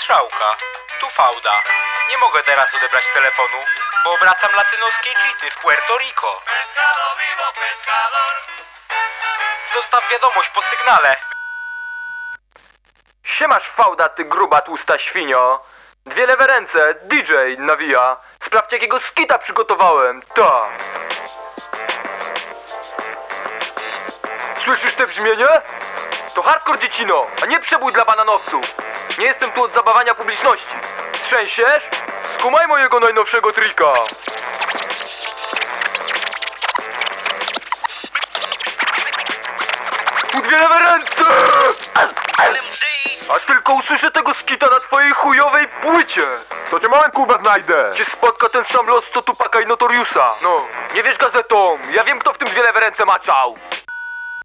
strzałka. Tu fałda. Nie mogę teraz odebrać telefonu, bo obracam latynoskie cheaty w Puerto Rico. Zostaw wiadomość po sygnale. Siemasz fałda, ty gruba tłusta świnio. Dwie lewe ręce, DJ nawija. Sprawdź jakiego skita przygotowałem, ta. Słyszysz te brzmienie? To hardcore dziecino, a nie przebój dla bananowców. Nie jestem tu od zabawania publiczności. Trzęsiesz? Skumaj mojego najnowszego trika. Tu dwie lewe ręce! A tylko usłyszę tego skita na twojej chujowej płycie. To cię małem Kuba znajdę. Cię spotka ten sam los co Tupaka i Notoriusa. No, nie wiesz gazetą, ja wiem kto w tym dwie lewe ręce maczał.